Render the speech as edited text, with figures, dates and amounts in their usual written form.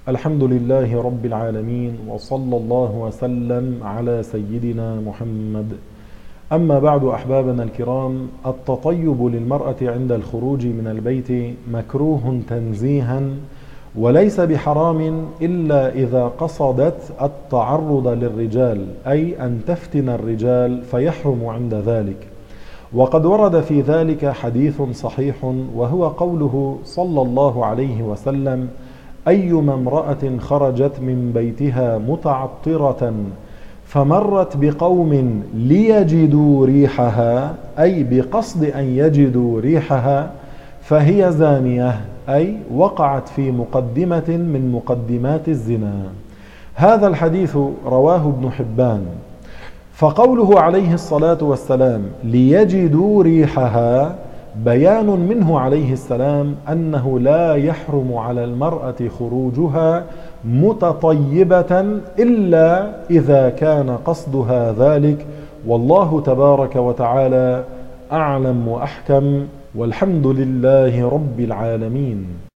الحمد لله رب العالمين، وصلى الله وسلم على سيدنا محمد. أما بعد، أحبابنا الكرام، التطيب للمرأة عند الخروج من البيت مكروه تنزيها، وليس بحرام إلا إذا قصدت التعرض للرجال، أي أن تفتن الرجال فيحرم عند ذلك. وقد ورد في ذلك حديث صحيح، وهو قوله صلى الله عليه وسلم: أيما امرأة خرجت من بيتها متعطرة فمرت بقوم ليجدوا ريحها، أي بقصد أن يجدوا ريحها، فهي زانية، أي وقعت في مقدمة من مقدمات الزنا. هذا الحديث رواه ابن حبان. فقوله عليه الصلاة والسلام ليجدوا ريحها بيان منه عليه السلام أنه لا يحرم على المرأة خروجها متطيبة إلا إذا كان قصدها ذلك. والله تبارك وتعالى أعلم وأحكم، والحمد لله رب العالمين.